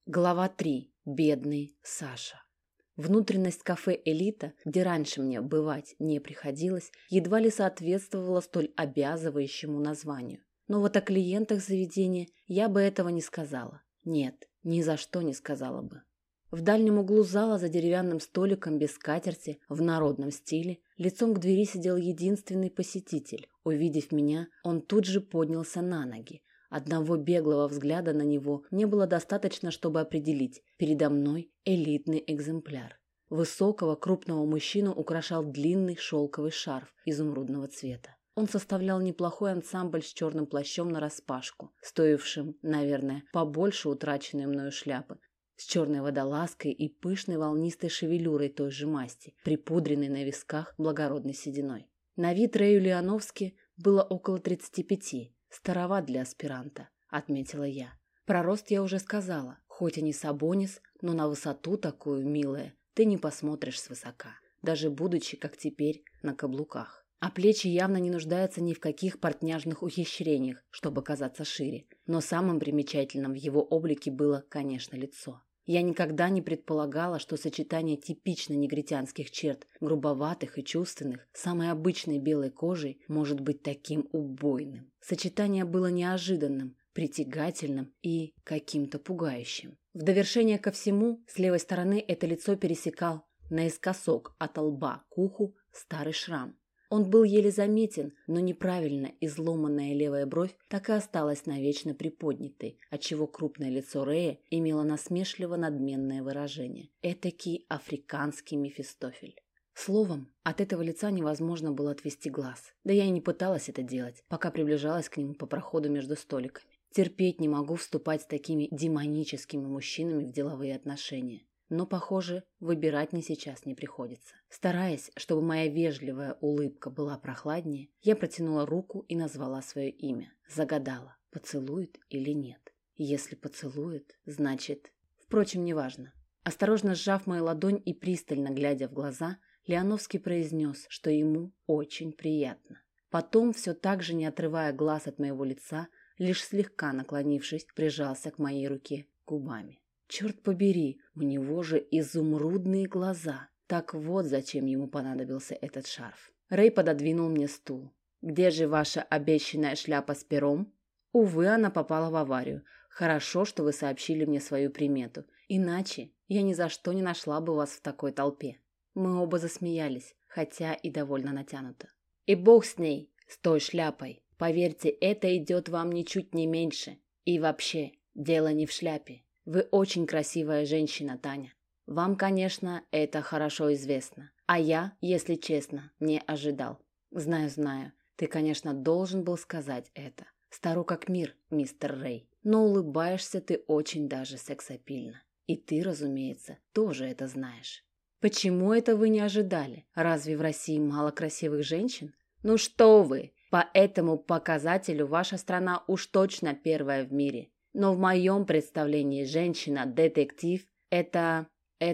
Глава 3. Бедный Саша. Внутренность кафе «Элита», где раньше мне бывать не приходилось, едва ли соответствовала столь обязывающему названию. Но вот о клиентах заведения я бы этого не сказала. Нет, ни за что не сказала бы. В дальнем углу зала за деревянным столиком без скатерти, в народном стиле, лицом к двери сидел единственный посетитель. Увидев меня, он тут же поднялся на ноги. Одного беглого взгляда на него мне было достаточно, чтобы определить: передо мной элитный экземпляр. Высокого, крупного мужчину украшал длинный шелковый шарф изумрудного цвета. Он составлял неплохой ансамбль с черным плащом нараспашку, стоившим, наверное, побольше утраченной мною шляпы, с черной водолазкой и пышной волнистой шевелюрой той же масти, припудренной на висках благородной сединой. На вид Рэю Лиановски было около 35. «Староват для аспиранта», — отметила я. Про рост я уже сказала. Хоть и не Сабонис, но на высоту такую, милая, ты не посмотришь свысока, даже будучи, как теперь, на каблуках. А плечи явно не нуждаются ни в каких портняжных ухищрениях, чтобы казаться шире. Но самым примечательным в его облике было, конечно, лицо. Я никогда не предполагала, что сочетание типично негритянских черт, грубоватых и чувственных, самой обычной белой кожей, может быть таким убойным. Сочетание было неожиданным, притягательным и каким-то пугающим. В довершение ко всему, с левой стороны это лицо пересекал наискосок от лба к уху старый шрам. Он был еле заметен, но неправильно изломанная левая бровь так и осталась навечно приподнятой, отчего крупное лицо Рэя имело насмешливо-надменное выражение. Этакий африканский Мефистофель. Словом, от этого лица невозможно было отвести глаз. Да я и не пыталась это делать, пока приближалась к нему по проходу между столиками. Терпеть не могу вступать с такими демоническими мужчинами в деловые отношения. Но, похоже, выбирать мне сейчас не приходится. Стараясь, чтобы моя вежливая улыбка была прохладнее, я протянула руку и назвала свое имя. Загадала, поцелует или нет. Если поцелует, значит... Впрочем, неважно. Осторожно сжав мою ладонь и пристально глядя в глаза, Лиановский произнес, что ему очень приятно. Потом, все так же не отрывая глаз от моего лица, лишь слегка наклонившись, прижался к моей руке губами. Черт побери, у него же изумрудные глаза. Так вот, зачем ему понадобился этот шарф. Рэй пододвинул мне стул. «Где же ваша обещанная шляпа с пером?» «Увы, она попала в аварию. Хорошо, что вы сообщили мне свою примету. Иначе я ни за что не нашла бы вас в такой толпе». Мы оба засмеялись, хотя и довольно натянуто. «И бог с ней, с той шляпой. Поверьте, это идет вам ничуть не меньше. И вообще, дело не в шляпе. Вы очень красивая женщина, Таня. Вам, конечно, это хорошо известно. А я, если честно, не ожидал. Знаю, ты, конечно, должен был сказать это. Стару как мир, мистер Рэй. Но улыбаешься ты очень даже сексапильно. И ты, разумеется, тоже это знаешь. Почему это вы не ожидали? Разве в России мало красивых женщин? Ну что вы, по этому показателю ваша страна уж точно первая в мире. Но в моем представлении женщина-детектив – это…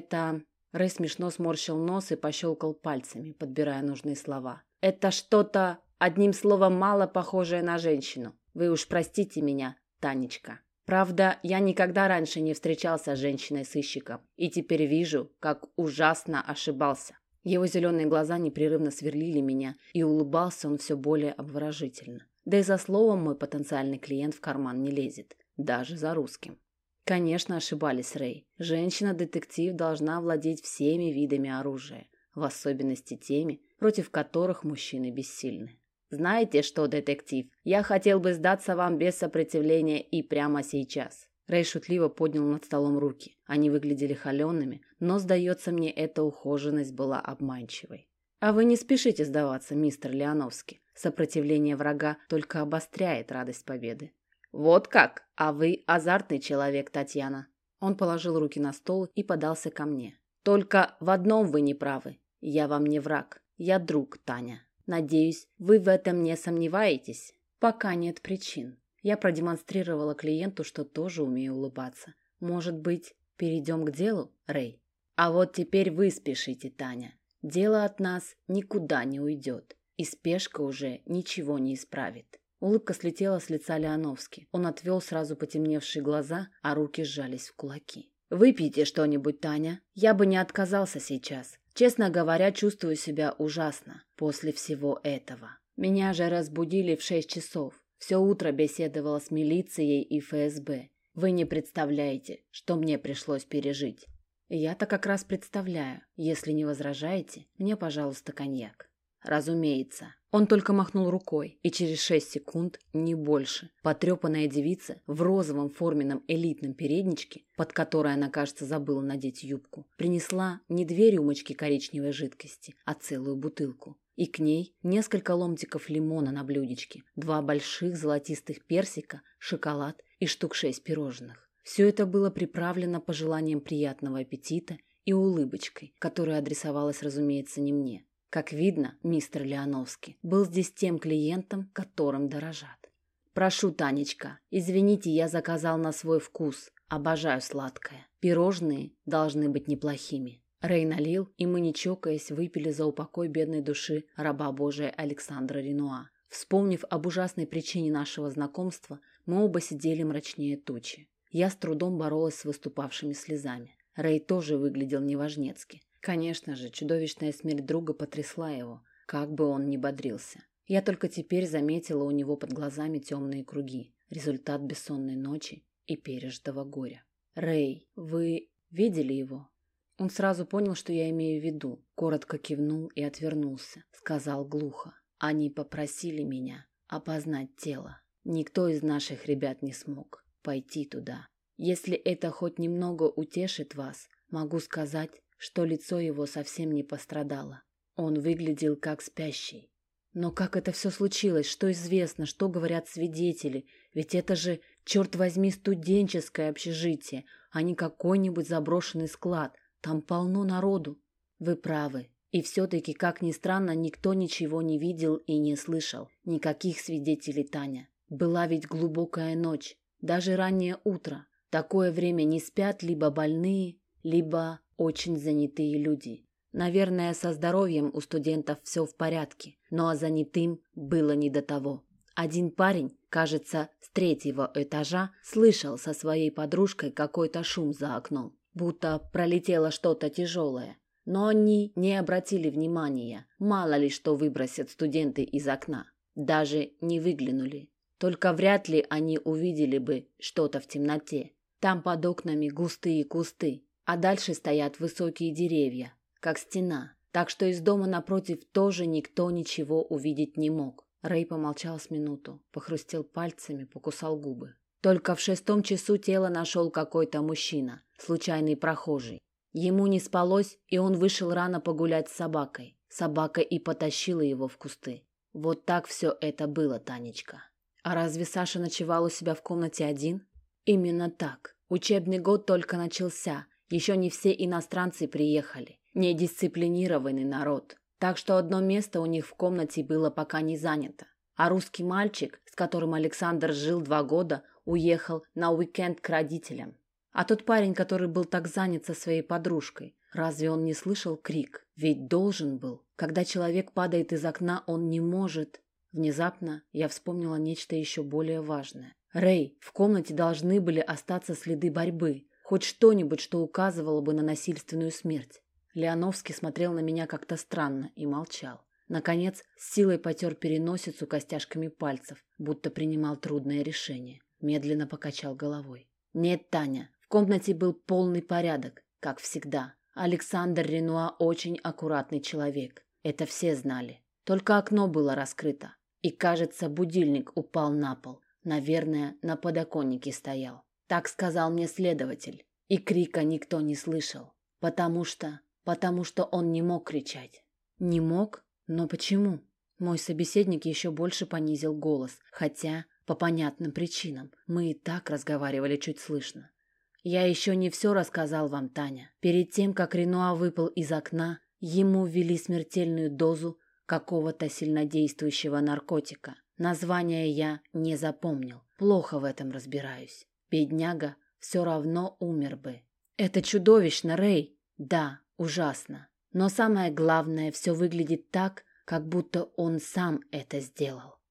Рэй смешно сморщил нос и пощелкал пальцами, подбирая нужные слова. Это что-то, одним словом, мало похожее на женщину. Вы уж простите меня, Танечка. Правда, я никогда раньше не встречался с женщиной-сыщиком, и теперь вижу, как ужасно ошибался. Его зеленые глаза непрерывно сверлили меня, и улыбался он все более обворожительно. Да и за словом мой потенциальный клиент в карман не лезет. Даже за русским. Конечно, ошибались, Рэй. Женщина-детектив должна владеть всеми видами оружия, в особенности теми, против которых мужчины бессильны. Знаете что, детектив, я хотел бы сдаться вам без сопротивления и прямо сейчас. Рэй шутливо поднял над столом руки. Они выглядели холеными, но, сдается мне, эта ухоженность была обманчивой. А вы не спешите сдаваться, мистер Лиановский. Сопротивление врага только обостряет радость победы. «Вот как? А вы азартный человек, Татьяна». Он положил руки на стол и подался ко мне. «Только в одном вы не правы. Я вам не враг. Я друг, Таня. Надеюсь, вы в этом не сомневаетесь?» «Пока нет причин». Я продемонстрировала клиенту, что тоже умею улыбаться. «Может быть, перейдем к делу, Рэй?» «А вот теперь вы спешите, Таня. Дело от нас никуда не уйдет, и спешка уже ничего не исправит. Улыбка слетела с лица Леоновски. Он отвел сразу потемневшие глаза, а руки сжались в кулаки. «Выпейте что-нибудь, Таня. Я бы не отказался сейчас. Честно говоря, чувствую себя ужасно после всего этого. Меня же разбудили в 6 часов. Все утро беседовала с милицией и ФСБ. Вы не представляете, что мне пришлось пережить». «Я-то как раз представляю. Если не возражаете, мне, пожалуйста, коньяк». «Разумеется». Он только махнул рукой, и через 6 секунд, не больше, потрепанная девица в розовом форменном элитном передничке, под которой она, кажется, забыла надеть юбку, принесла не 2 рюмочки коричневой жидкости, а целую бутылку. И к ней несколько ломтиков лимона на блюдечке, 2 больших золотистых персика, шоколад и штук 6 пирожных. Все это было приправлено пожеланием приятного аппетита и улыбочкой, которая адресовалась, разумеется, не мне. Как видно, мистер Леоновский был здесь тем клиентом, которым дорожат. «Прошу, Танечка, извините, я заказал на свой вкус. Обожаю сладкое. Пирожные должны быть неплохими». Рэй налил, и мы, не чокаясь, выпили за упокой бедной души раба Божия Александра Ренуа. Вспомнив об ужасной причине нашего знакомства, мы оба сидели мрачнее тучи. Я с трудом боролась с выступавшими слезами. Рэй тоже выглядел неважнецки. Конечно же, чудовищная смерть друга потрясла его, как бы он ни бодрился. Я только теперь заметила у него под глазами темные круги, результат бессонной ночи и пережитого горя. «Рэй, вы видели его?» Он сразу понял, что я имею в виду, коротко кивнул и отвернулся, сказал глухо. «Они попросили меня опознать тело. Никто из наших ребят не смог пойти туда. Если это хоть немного утешит вас, могу сказать, что лицо его совсем не пострадало. Он выглядел как спящий. Но как это все случилось? Что известно? Что говорят свидетели? Ведь это же, черт возьми, студенческое общежитие, а не какой-нибудь заброшенный склад. Там полно народу». «Вы правы. И все-таки, как ни странно, никто ничего не видел и не слышал. Никаких свидетелей, Таня. Была ведь глубокая ночь, даже раннее утро. Такое время не спят либо больные, либо очень занятые люди. Наверное, со здоровьем у студентов все в порядке, но занятым было не до того. Один парень, кажется, с 3-го этажа, слышал со своей подружкой какой-то шум за окном, будто пролетело что-то тяжелое. Но они не обратили внимания, мало ли что выбросят студенты из окна. Даже не выглянули. Только вряд ли они увидели бы что-то в темноте. Там под окнами густые кусты, а дальше стоят высокие деревья, как стена, так что из дома напротив тоже никто ничего увидеть не мог». Рэй помолчал с минуту, похрустел пальцами, покусал губы. «Только в 6-м часу тело нашел какой-то мужчина, случайный прохожий. Ему не спалось, и он вышел рано погулять с собакой. Собака и потащила его в кусты. Вот так все это было, Танечка». «А разве Саша ночевал у себя в комнате один?» «Именно так. Учебный год только начался. Еще не все иностранцы приехали. Недисциплинированный народ. Так что одно место у них в комнате было пока не занято. А русский мальчик, с которым Александр жил 2 года, уехал на уикенд к родителям. А тот парень, который был так занят со своей подружкой, разве он не слышал крик? Ведь должен был. Когда человек падает из окна, он не может...» Внезапно я вспомнила нечто еще более важное. «Рэй, в комнате должны были остаться следы борьбы. Хоть что-нибудь, что указывало бы на насильственную смерть». Леоновский смотрел на меня как-то странно и молчал. Наконец, с силой потер переносицу костяшками пальцев, будто принимал трудное решение. Медленно покачал головой. «Нет, Таня, в комнате был полный порядок, как всегда. Александр Ренуа очень аккуратный человек. Это все знали. Только окно было раскрыто. И, кажется, будильник упал на пол. Наверное, на подоконнике стоял. Так сказал мне следователь. И крика никто не слышал. Потому что он не мог кричать». «Не мог? Но почему?» Мой собеседник еще больше понизил голос, хотя, по понятным причинам, мы и так разговаривали чуть слышно. «Я еще не все рассказал вам, Таня. Перед тем, как Ренуа выпал из окна, ему ввели смертельную дозу какого-то сильнодействующего наркотика. Название я не запомнил. Плохо в этом разбираюсь. Бедняга все равно умер бы». «Это чудовищно, Рэй!» «Да, ужасно. Но самое главное, все выглядит так, как будто он сам это сделал».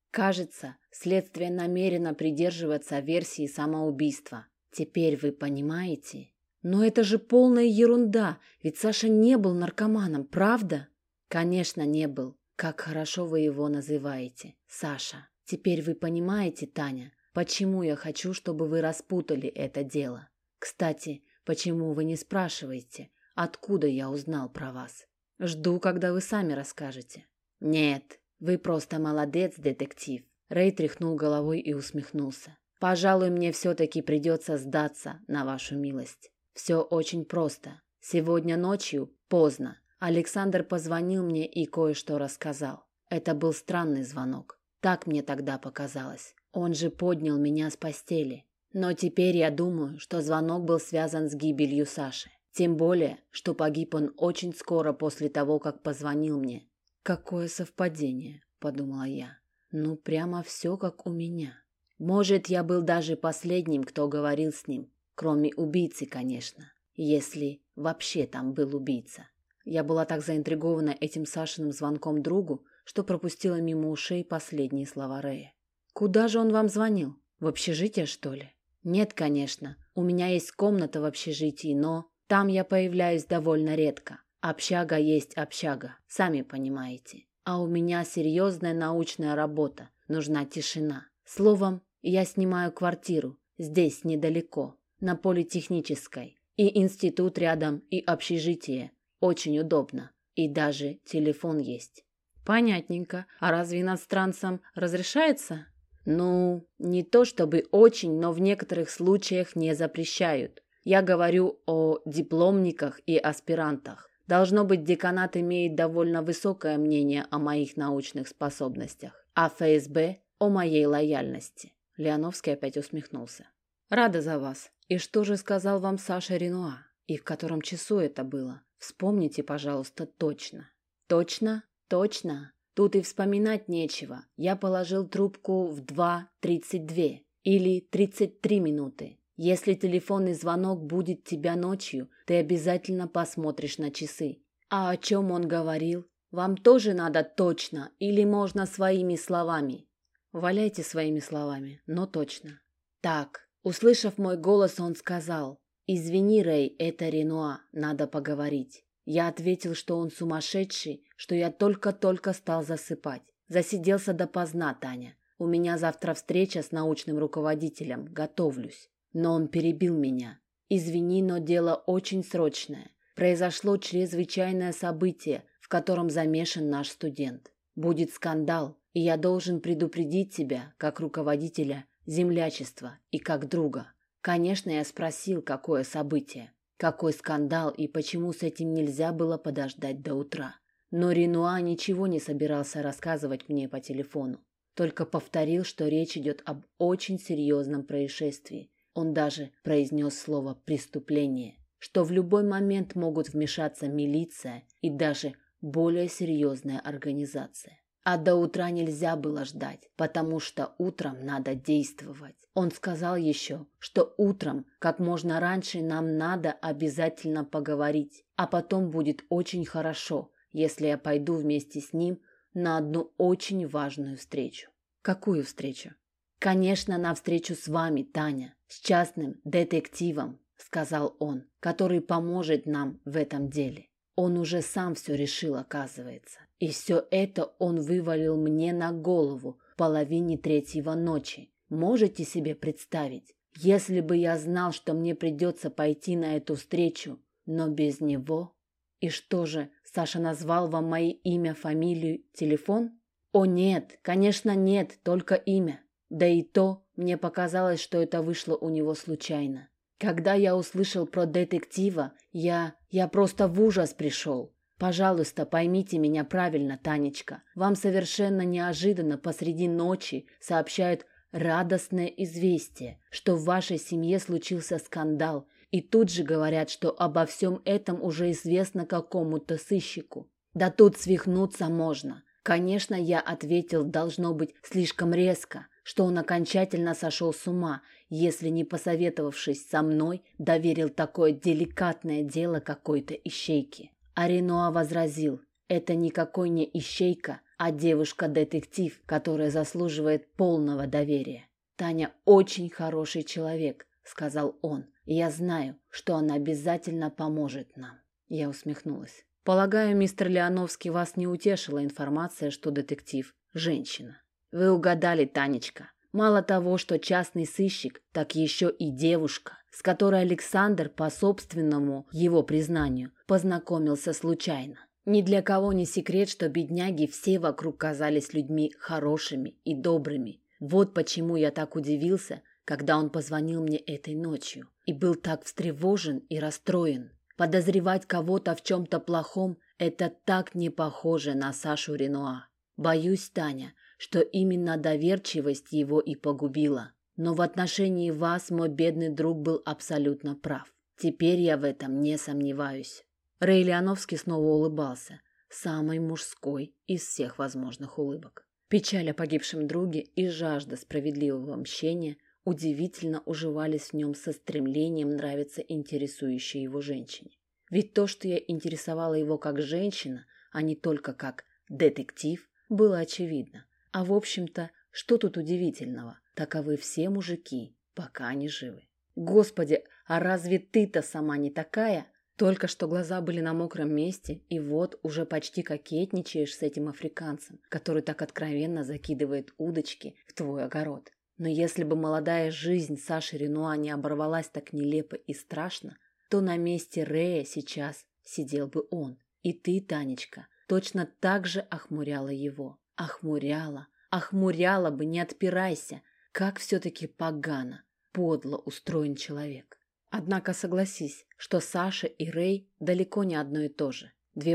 Кажется, следствие намерено придерживаться версии самоубийства. Теперь вы понимаете? Но это же полная ерунда, ведь Саша не был наркоманом, правда? Конечно, не был. Как хорошо вы его называете, Саша. Теперь вы понимаете, Таня, почему я хочу, чтобы вы распутали это дело. Кстати, почему вы не спрашиваете, откуда я узнал про вас? Жду, когда вы сами расскажете. Нет, вы просто молодец, детектив. Рэй тряхнул головой и усмехнулся. Пожалуй, мне все-таки придется сдаться на вашу милость. Все очень просто. Сегодня ночью, поздно, Александр позвонил мне и кое-что рассказал. Это был странный звонок. Так мне тогда показалось. Он же поднял меня с постели. Но теперь я думаю, что звонок был связан с гибелью Саши. Тем более, что погиб он очень скоро после того, как позвонил мне. «Какое совпадение», — подумала я. «Ну, прямо все как у меня. Может, я был даже последним, кто говорил с ним. Кроме убийцы, конечно. Если вообще там был убийца». Я была так заинтригована этим Сашиным звонком другу, что пропустила мимо ушей последние слова Рэя. «Куда же он вам звонил? В общежитие, что ли?» «Нет, конечно. У меня есть комната в общежитии, но там я появляюсь довольно редко. Общага есть общага, сами понимаете. А у меня серьезная научная работа, нужна тишина. Словом, я снимаю квартиру, здесь недалеко, на Политехнической. И институт рядом, и общежитие. Очень удобно. И даже телефон есть». «Понятненько. А разве иностранцам разрешается?» «Ну, не то чтобы очень, но в некоторых случаях не запрещают. Я говорю о дипломниках и аспирантах. Должно быть, деканат имеет довольно высокое мнение о моих научных способностях, а ФСБ о моей лояльности». Леоновский опять усмехнулся. «Рада за вас. И что же сказал вам Саша Ренуа? И в котором часу это было? Вспомните, пожалуйста, точно». «Точно? Точно. Тут и вспоминать нечего. Я положил трубку в 2:32 или 33 минуты. Если телефонный звонок будет тебя ночью, ты обязательно посмотришь на часы. А о чем он говорил? Вам тоже надо точно или можно своими словами?» «Валяйте своими словами, но точно». «Так, услышав мой голос, он сказал: «Извини, Рэй, это Ренуа, надо поговорить». Я ответил, что он сумасшедший, что я только-только стал засыпать. Засиделся допоздна, Таня. У меня завтра встреча с научным руководителем, готовлюсь. Но он перебил меня. «Извини, но дело очень срочное. Произошло чрезвычайное событие, в котором замешан наш студент. Будет скандал, и я должен предупредить тебя, как руководителя землячества и как друга». Конечно, я спросил, какое событие, какой скандал и почему с этим нельзя было подождать до утра. Но Ренуа ничего не собирался рассказывать мне по телефону. Только повторил, что речь идет об очень серьезном происшествии. Он даже произнес слово «преступление», что в любой момент могут вмешаться милиция и даже более серьезная организация. А до утра нельзя было ждать, потому что утром надо действовать. Он сказал еще, что утром, как можно раньше, нам надо обязательно поговорить, а потом будет очень хорошо, если я пойду вместе с ним на одну очень важную встречу. «Какую встречу?» «Конечно, на встречу с вами, Таня, с частным детективом», — сказал он, «который поможет нам в этом деле». Он уже сам все решил, оказывается. И все это он вывалил мне на голову в 2:30 ночи. Можете себе представить? Если бы я знал, что мне придется пойти на эту встречу, но без него... И что же, Саша назвал вам мои имя, фамилию, телефон? О нет, конечно нет, только имя. Да и то мне показалось, что это вышло у него случайно. Когда я услышал про детектива, я просто в ужас пришел. Пожалуйста, поймите меня правильно, Танечка. Вам совершенно неожиданно посреди ночи сообщают радостное известие, что в вашей семье случился скандал, и тут же говорят, что обо всем этом уже известно какому-то сыщику. Да тут свихнуться можно. Конечно, я ответил, должно быть, слишком резко, что он окончательно сошел с ума, если, не посоветовавшись со мной, доверил такое деликатное дело какой-то ищейке. А Ренуа возразил: Это никакой не ищейка, а девушка-детектив, которая заслуживает полного доверия. Таня очень хороший человек, сказал он. Я знаю, что она обязательно поможет нам. Я усмехнулась. Полагаю, мистер Леоновский, вас не утешила информация, что детектив – женщина. Вы угадали, Танечка. Мало того, что частный сыщик, так еще и девушка, с которой Александр, по собственному его признанию, познакомился случайно. Ни для кого не секрет, что бедняги все вокруг казались людьми хорошими и добрыми. Вот почему я так удивился, когда он позвонил мне этой ночью, и был так встревожен и расстроен. Подозревать кого-то в чем-то плохом – это так не похоже на Сашу Ренуа. Боюсь, Таня, что именно доверчивость его и погубила. Но в отношении вас мой бедный друг был абсолютно прав. Теперь я в этом не сомневаюсь. Рэй Леоновский снова улыбался, самой мужской из всех возможных улыбок. Печаль о погибшем друге и жажда справедливого мщения удивительно уживались в нем со стремлением нравиться интересующей его женщине. Ведь то, что я интересовала его как женщина, а не только как детектив, было очевидно. А в общем-то, что тут удивительного? Таковы все мужики, пока они живы. Господи, а разве ты-то сама не такая? Только что глаза были на мокром месте, и вот уже почти кокетничаешь с этим африканцем, который так откровенно закидывает удочки в твой огород. Но если бы молодая жизнь Саши Ренуа не оборвалась так нелепо и страшно, то на месте Рэя сейчас сидел бы он. И ты, Танечка, точно так же охмуряла его. Охмуряла бы, не отпирайся. Как все-таки погано, подло устроен человек. Однако согласись, что Саша и Рэй далеко не одно и то же. Две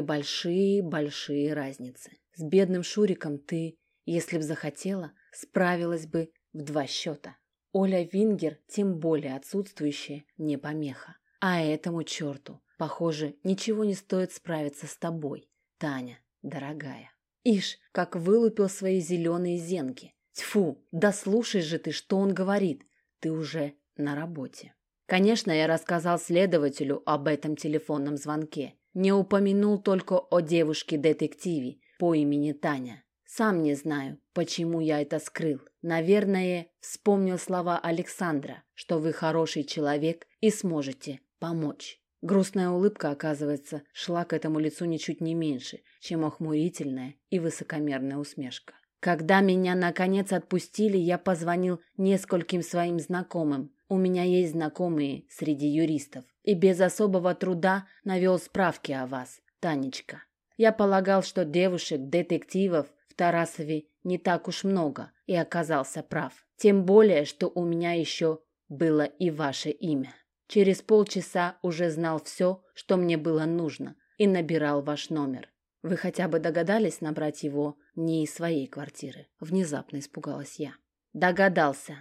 большие разницы. С бедным Шуриком ты, если б захотела, справилась бы в 2 счета. Оля Вингер, тем более отсутствующая, не помеха. А этому черту, похоже, ничего не стоит справиться с тобой, Таня, дорогая. Ишь, как вылупил свои зеленые зенки. Тьфу, да слушай же ты, что он говорит. Ты уже на работе. Конечно, я рассказал следователю об этом телефонном звонке. Не упомянул только о девушке-детективе по имени Таня. Сам не знаю, почему я это скрыл. Наверное, вспомнил слова Александра, что вы хороший человек и сможете помочь. Грустная улыбка, оказывается, шла к этому лицу ничуть не меньше, чем охмурительная и высокомерная усмешка. Когда меня, наконец, отпустили, я позвонил нескольким своим знакомым. У меня есть знакомые среди юристов. И без особого труда навел справки о вас, Танечка. Я полагал, что девушек-детективов в Тарасове не так уж много, и оказался прав. Тем более, что у меня еще было и ваше имя. Через полчаса уже знал все, что мне было нужно, и набирал ваш номер. Вы хотя бы догадались набрать его не из своей квартиры? Внезапно испугалась я. Догадался.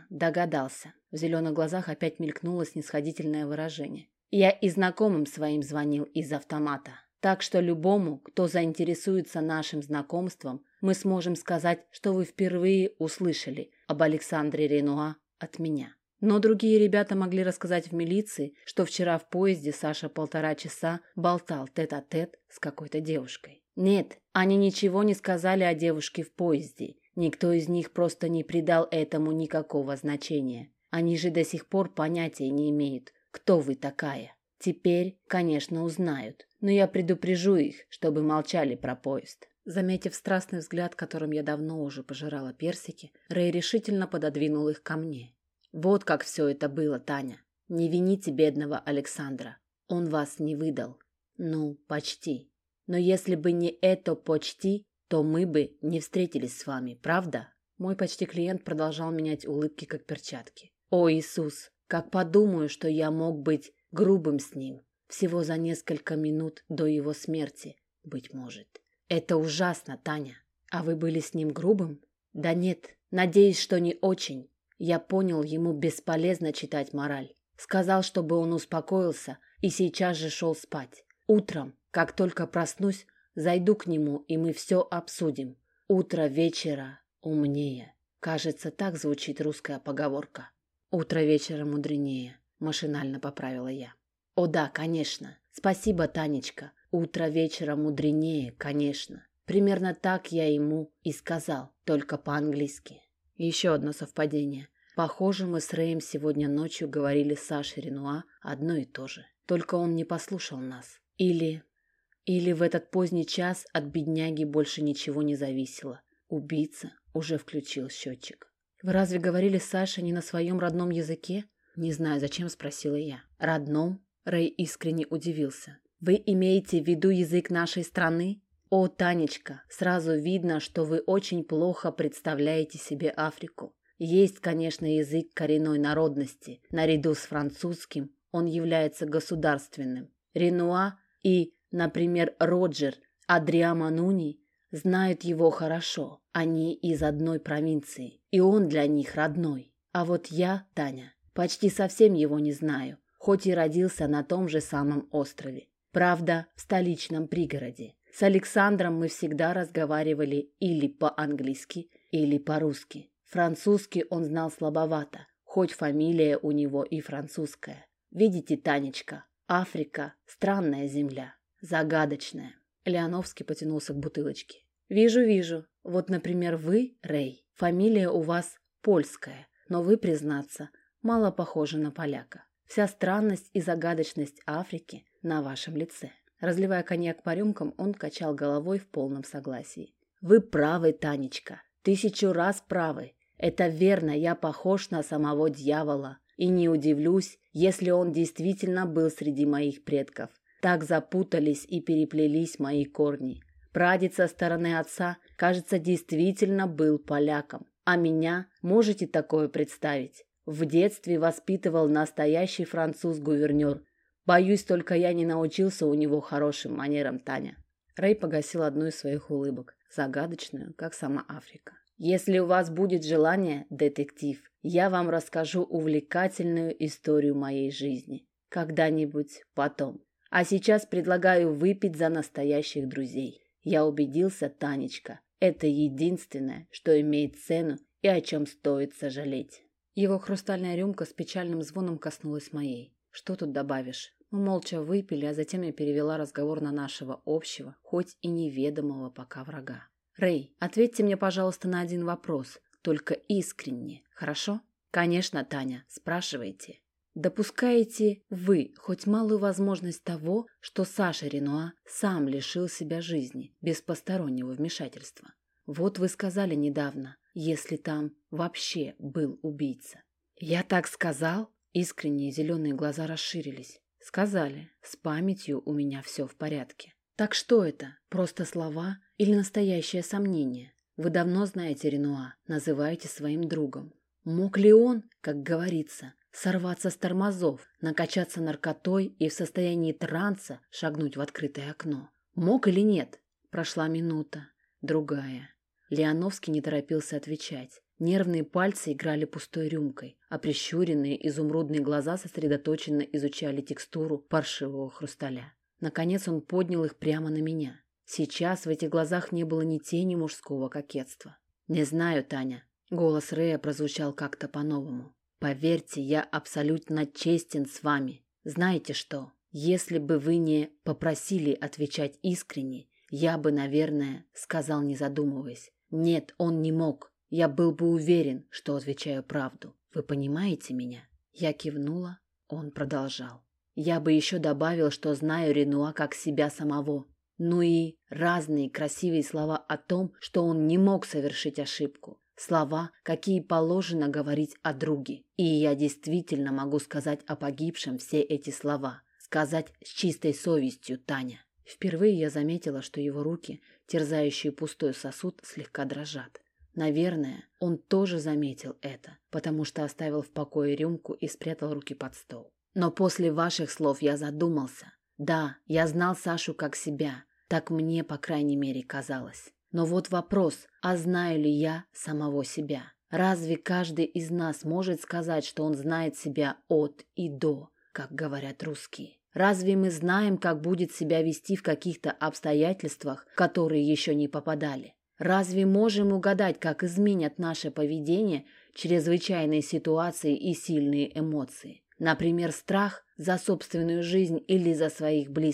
В зеленых глазах опять мелькнуло снисходительное выражение. Я и знакомым своим звонил из автомата. Так что любому, кто заинтересуется нашим знакомством, мы сможем сказать, что вы впервые услышали об Александре Ренуа от меня. Но другие ребята могли рассказать в милиции, что вчера в поезде Саша 1,5 часа болтал тет-а-тет с какой-то девушкой. Нет, они ничего не сказали о девушке в поезде. Никто из них просто не придал этому никакого значения. Они же до сих пор понятия не имеют, кто вы такая. Теперь, конечно, узнают, но я предупрежу их, чтобы молчали про поезд. Заметив страстный взгляд, которым я давно уже пожирала персики, Рэй решительно пододвинул их ко мне. Вот как все это было, Таня. Не вините бедного Александра. Он вас не выдал. Ну, почти. Но если бы не это почти, то мы бы не встретились с вами, правда? Мой почти клиент продолжал менять улыбки, как перчатки. О, Иисус, как подумаю, что я мог быть грубым с ним. Всего за несколько минут до его смерти, быть может. Это ужасно, Таня. А вы были с ним грубым? Да нет, надеюсь, что не очень. Я понял, ему бесполезно читать мораль. Сказал, чтобы он успокоился, и сейчас же шел спать. Утром, как только проснусь, зайду к нему, и мы все обсудим. Утро вечера умнее. Кажется, так звучит русская поговорка. Утро вечера мудренее, машинально поправила я. О да, конечно. Спасибо, Танечка. Утро вечера мудренее, конечно. Примерно так я ему и сказал, только по-английски. Еще одно совпадение. Похоже, мы с Рэем сегодня ночью говорили с Сашей Ренуа одно и то же. Только он не послушал нас. Или в этот поздний час от бедняги больше ничего не зависело. Убийца уже включил счетчик. «Вы разве говорили с Сашей не на своем родном языке?» «Не знаю, зачем», — спросила я. «Родном?» — Рэй искренне удивился. «Вы имеете в виду язык нашей страны?» «О, Танечка, сразу видно, что вы очень плохо представляете себе Африку. Есть, конечно, язык коренной народности. Наряду с французским он является государственным. Ренуа и, например, Роджер Адриамануни знают его хорошо. Они из одной провинции, и он для них родной. А вот я, Таня, почти совсем его не знаю, хоть и родился на том же самом острове. Правда, в столичном пригороде. С Александром мы всегда разговаривали или по-английски, или по-русски. Французский он знал слабовато, хоть фамилия у него и французская. Видите, Танечка, Африка – странная земля, загадочная». Леоновский потянулся к бутылочке. «Вижу. Вот, например, вы, Рэй, фамилия у вас польская, но вы, признаться, мало похожи на поляка. Вся странность и загадочность Африки на вашем лице». Разливая коньяк по рюмкам, он качал головой в полном согласии. «Вы правы, Танечка, 1000 раз правы. Это верно, я похож на самого дьявола. И не удивлюсь, если он действительно был среди моих предков. Так запутались и переплелись мои корни. Прадед со стороны отца, кажется, действительно был поляком. А меня можете такое представить? В детстве воспитывал настоящий француз-гувернер. Боюсь, только я не научился у него хорошим манерам, Таня». Рэй погасил одну из своих улыбок, загадочную, как сама Африка. «Если у вас будет желание, детектив, я вам расскажу увлекательную историю моей жизни. Когда-нибудь потом. А сейчас предлагаю выпить за настоящих друзей. Я убедился, Танечка, это единственное, что имеет цену и о чем стоит сожалеть». Его хрустальная рюмка с печальным звоном коснулась моей. Что тут добавишь? Мы молча выпили, а затем я перевела разговор на нашего общего, хоть и неведомого пока врага. «Рэй, ответьте мне, пожалуйста, на один вопрос, только искренне, хорошо?» «Конечно, Таня, спрашивайте». Допускаете вы хоть малую возможность того, что Саша Ренуа сам лишил себя жизни без постороннего вмешательства? Вот вы сказали недавно, если там вообще был убийца. Я так сказал? Искренние зеленые глаза расширились. Сказали, с памятью у меня все в порядке. Так что это? Просто слова или настоящее сомнение? Вы давно знаете Ренуа, называете своим другом. Мог ли он, как говорится, сорваться с тормозов, накачаться наркотой и в состоянии транса шагнуть в открытое окно? Мог или нет? Прошла минута, другая. Леоновский не торопился отвечать. Нервные пальцы играли пустой рюмкой, а прищуренные изумрудные глаза сосредоточенно изучали текстуру паршивого хрусталя. Наконец он поднял их прямо на меня. Сейчас в этих глазах не было ни тени мужского кокетства. «Не знаю, Таня». Голос Рэя прозвучал как-то по-новому. «Поверьте, я абсолютно честен с вами. Знаете что? Если бы вы не попросили отвечать искренне, я бы, наверное, сказал, не задумываясь. Нет, он не мог. Я был бы уверен, что отвечаю правду. Вы понимаете меня?» Я кивнула. Он продолжал. «Я бы еще добавил, что знаю Ренуа как себя самого. Ну и разные красивые слова о том, что он не мог совершить ошибку. Слова, какие положено говорить о друге. И я действительно могу сказать о погибшем все эти слова. Сказать с чистой совестью, Таня». Впервые я заметила, что его руки, терзающие пустой сосуд, слегка дрожат. Наверное, он тоже заметил это, потому что оставил в покое рюмку и спрятал руки под стол. «Но после ваших слов я задумался. Да, я знал Сашу как себя, так мне, по крайней мере, казалось. Но вот вопрос, а знаю ли я самого себя? Разве каждый из нас может сказать, что он знает себя от и до, как говорят русские? Разве мы знаем, как будет себя вести в каких-то обстоятельствах, в которые еще не попадали? Разве можем угадать, как изменят наше поведение чрезвычайные ситуации и сильные эмоции? Например, страх за собственную жизнь или за своих близких,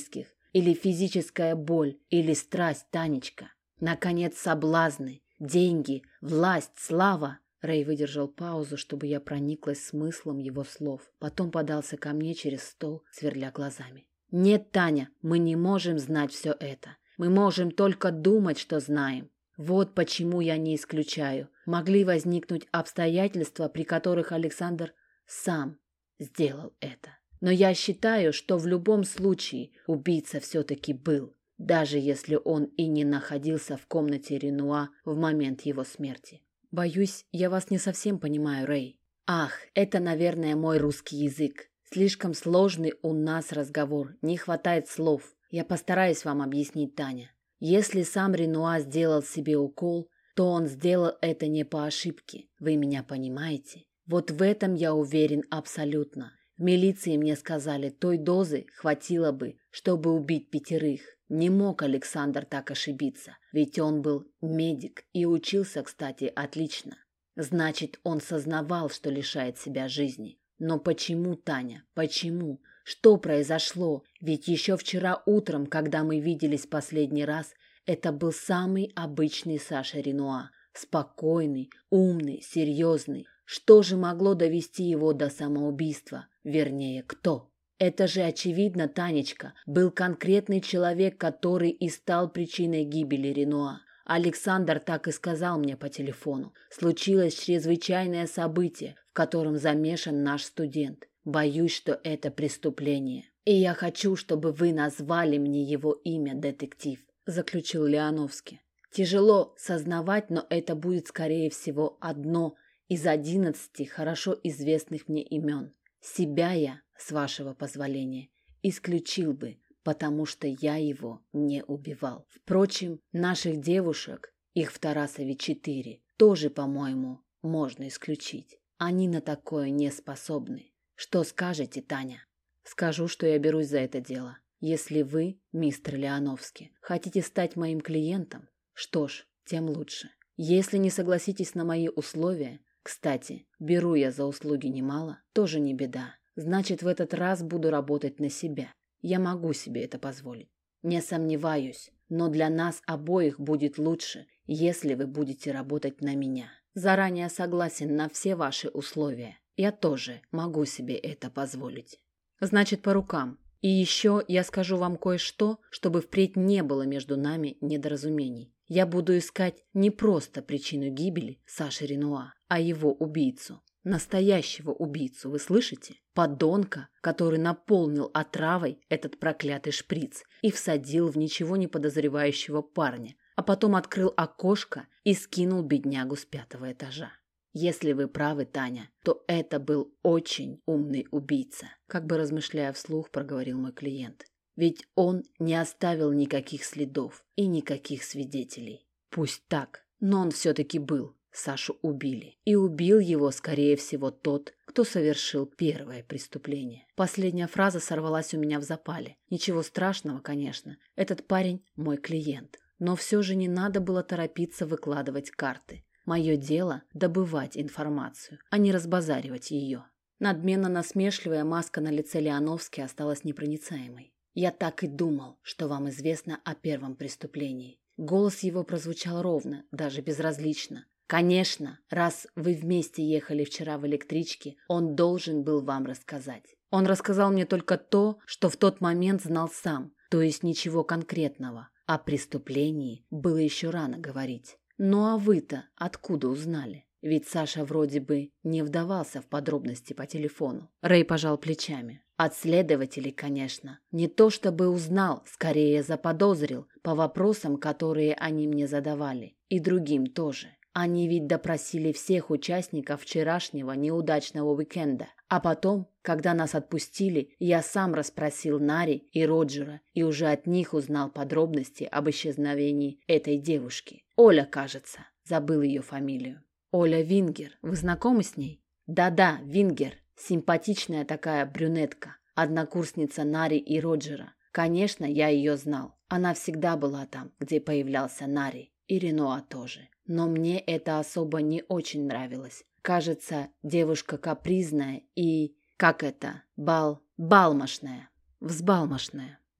или физическая боль, или страсть, Танечка. Наконец, соблазны, деньги, власть, слава. Рэй выдержал паузу, чтобы я прониклась смыслом его слов. Потом подался ко мне через стол, сверля глазами. Нет, Таня, мы не можем знать все это. Мы можем только думать, что знаем. Вот почему я не исключаю. Могли возникнуть обстоятельства, при которых Александр сам сделал это. Но я считаю, что в любом случае убийца все-таки был, даже если он и не находился в комнате Ренуа в момент его смерти. Боюсь, я вас не совсем понимаю, Рэй. Ах, это, наверное, мой русский язык. Слишком сложный у нас разговор, не хватает слов. Я постараюсь вам объяснить, Таня. Если сам Ренуа сделал себе укол, то он сделал это не по ошибке. Вы меня понимаете? Вот в этом я уверен абсолютно. В милиции мне сказали, той дозы хватило бы, чтобы убить 5. Не мог Александр так ошибиться, ведь он был медик и учился, кстати, отлично. Значит, он сознавал, что лишает себя жизни. Но почему, Таня, почему? Что произошло? Ведь еще вчера утром, когда мы виделись последний раз, это был самый обычный Саша Ренуа. Спокойный, умный, серьезный. Что же могло довести его до самоубийства? Вернее, кто? Это же очевидно, Танечка, был конкретный человек, который и стал причиной гибели Ренуа. Александр так и сказал мне по телефону. Случилось чрезвычайное событие, в котором замешан наш студент. Боюсь, что это преступление. И я хочу, чтобы вы назвали мне его имя, детектив, заключил Леоновский. Тяжело сознавать, но это будет, скорее всего, одно из 11 хорошо известных мне имен. Себя я, с вашего позволения, исключил бы, потому что я его не убивал. Впрочем, наших девушек, их в Тарасове 4, тоже, по-моему, можно исключить. Они на такое не способны. Что скажете, Таня? Скажу, что я берусь за это дело. Если вы, мистер Леоновский, хотите стать моим клиентом, что ж, тем лучше. Если не согласитесь на мои условия, кстати, беру я за услуги немало, тоже не беда. Значит, в этот раз буду работать на себя. Я могу себе это позволить. Не сомневаюсь, но для нас обоих будет лучше, если вы будете работать на меня. Заранее согласен на все ваши условия. Я тоже могу себе это позволить. Значит, по рукам. И еще я скажу вам кое-что, чтобы впредь не было между нами недоразумений. Я буду искать не просто причину гибели Саши Ренуа, а его убийцу. Настоящего убийцу, вы слышите? Подонка, который наполнил отравой этот проклятый шприц и всадил в ничего не подозревающего парня, а потом открыл окошко и скинул беднягу с 5-го этажа. Если вы правы, Таня, то это был очень умный убийца, как бы размышляя вслух, проговорил мой клиент. Ведь он не оставил никаких следов и никаких свидетелей. Пусть так, но он все-таки был. Сашу убили. И убил его, скорее всего, тот, кто совершил первое преступление. Последняя фраза сорвалась у меня в запале. Ничего страшного, конечно. Этот парень мой клиент. Но все же не надо было торопиться выкладывать карты. Мое дело – добывать информацию, а не разбазаривать ее. Надменно-насмешливая маска на лице Леоновски осталась непроницаемой. «Я так и думал, что вам известно о первом преступлении». Голос его прозвучал ровно, даже безразлично. «Конечно, раз вы вместе ехали вчера в электричке, он должен был вам рассказать. Он рассказал мне только то, что в тот момент знал сам, то есть ничего конкретного. О преступлении было еще рано говорить. Ну а вы-то откуда узнали? Ведь Саша вроде бы не вдавался в подробности по телефону». Рэй пожал плечами. «От следователей, конечно. Не то чтобы узнал, скорее заподозрил по вопросам, которые они мне задавали. И другим тоже. Они ведь допросили всех участников вчерашнего неудачного уикенда. А потом, когда нас отпустили, я сам расспросил Нари и Роджера и уже от них узнал подробности об исчезновении этой девушки. Оля, кажется, забыл ее фамилию». «Оля Вингер. Вы знакомы с ней?» «Да-да, Вингер. Симпатичная такая брюнетка. Однокурсница Нари и Роджера. Конечно, я ее знал. Она всегда была там, где появлялся Нари. И Ренуа тоже. Но мне это особо не очень нравилось. Кажется, девушка капризная и... как это? Балмошная. Взбалмошная».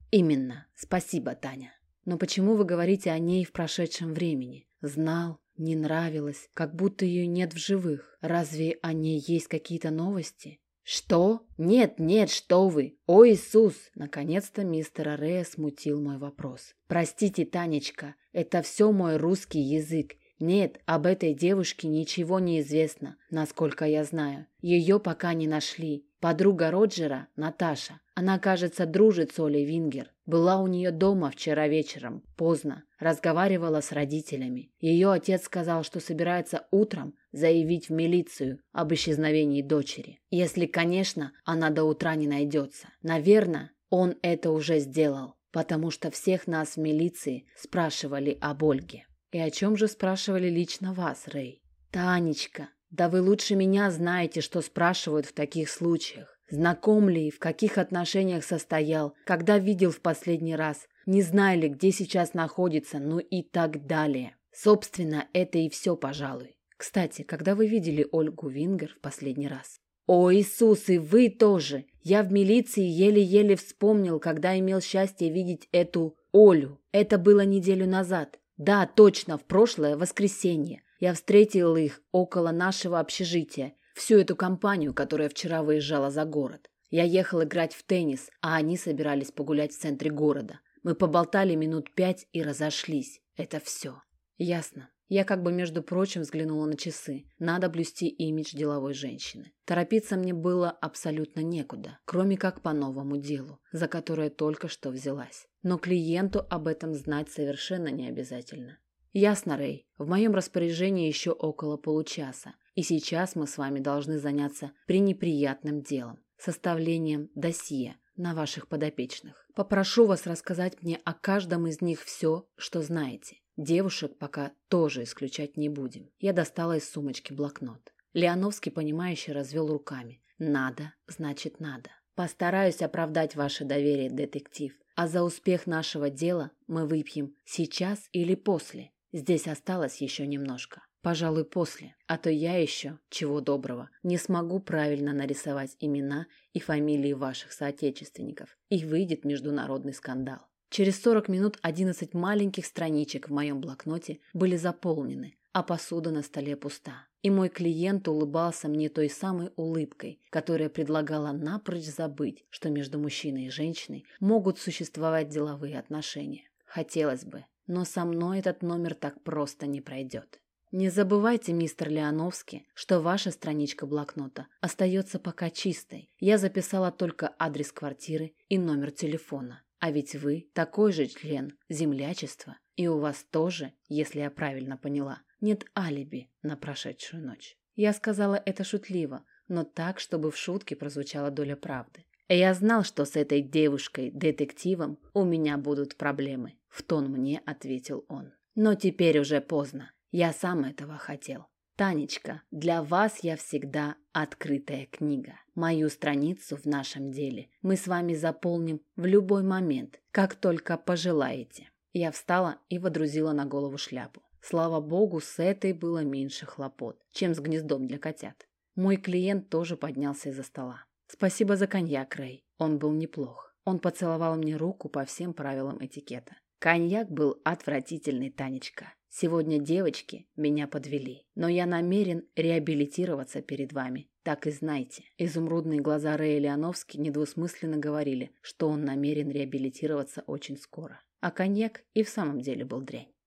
Именно. Спасибо, Таня. Но почему вы говорите о ней в прошедшем времени? Знал, не нравилось, как будто ее нет в живых. Разве о ней есть какие-то новости? Что? Нет, нет, что вы! О, Иисус! Наконец-то мистер Рея смутил мой вопрос. Простите, Танечка, это все мой русский язык. Нет, об этой девушке ничего не известно, насколько я знаю. Ее пока не нашли. Подруга Роджера, Наташа, она, кажется, дружит с Олей Вингер. Была у нее дома вчера вечером, поздно. Разговаривала с родителями. Ее отец сказал, что собирается утром заявить в милицию об исчезновении дочери. Если, конечно, она до утра не найдется. Наверное, он это уже сделал, потому что всех нас в милиции спрашивали об Ольге. И о чем же спрашивали лично вас, Рэй? Танечка, да вы лучше меня знаете, что спрашивают в таких случаях. Знаком ли, в каких отношениях состоял, когда видел в последний раз, не знаю ли, где сейчас находится, ну и так далее. Собственно, это и все, пожалуй. Кстати, когда вы видели Ольгу Вингер в последний раз? О, Иисус, и вы тоже! Я в милиции еле-еле вспомнил, когда имел счастье видеть эту Олю. Это было неделю назад. Да, точно, в прошлое воскресенье. Я встретил их около нашего общежития. Всю эту компанию, которая вчера выезжала за город. Я ехал играть в теннис, а они собирались погулять в центре города. Мы поболтали минут 5 и разошлись. Это все. Ясно. Я как бы, между прочим, взглянула на часы. Надо блюсти имидж деловой женщины. Торопиться мне было абсолютно некуда, кроме как по новому делу, за которое только что взялась. Но клиенту об этом знать совершенно не обязательно. Ясно, Рэй. В моем распоряжении еще около получаса. И сейчас мы с вами должны заняться пренеприятным делом – составлением досье на ваших подопечных. Попрошу вас рассказать мне о каждом из них все, что знаете. Девушек пока тоже исключать не будем. Я достала из сумочки блокнот. Леоновский, понимающе развел руками. Надо, значит надо. Постараюсь оправдать ваше доверие, детектив. А за успех нашего дела мы выпьем сейчас или после. Здесь осталось еще немножко. Пожалуй, после. А то я еще, чего доброго, не смогу правильно нарисовать имена и фамилии ваших соотечественников. И выйдет международный скандал. Через 40 минут 11 маленьких страничек в моем блокноте были заполнены, а посуда на столе пуста. И мой клиент улыбался мне той самой улыбкой, которая предлагала напрочь забыть, что между мужчиной и женщиной могут существовать деловые отношения. Хотелось бы, но со мной этот номер так просто не пройдет. Не забывайте, мистер Леоновский, что ваша страничка блокнота остается пока чистой. Я записала только адрес квартиры и номер телефона. А ведь вы такой же член землячества, и у вас тоже, если я правильно поняла, нет алиби на прошедшую ночь. Я сказала это шутливо, но так, чтобы в шутке прозвучала доля правды. И я знал, что с этой девушкой-детективом у меня будут проблемы, в тон мне ответил он. Но теперь уже поздно. Я сам этого хотел. Танечка, для вас я всегда открытая книга. Мою страницу в нашем деле мы с вами заполним в любой момент, как только пожелаете. Я встала и водрузила на голову шляпу. Слава богу, с этой было меньше хлопот, чем с гнездом для котят. Мой клиент тоже поднялся из-за стола. Спасибо за коньяк, Рэй. Он был неплох. Он поцеловал мне руку по всем правилам этикета. Коньяк был отвратительный, Танечка. Сегодня девочки меня подвели, но я намерен реабилитироваться перед вами. Так и знайте. Изумрудные глаза Рэя Леоновски недвусмысленно говорили, что он намерен реабилитироваться очень скоро. А коньяк и в самом деле был дрянь.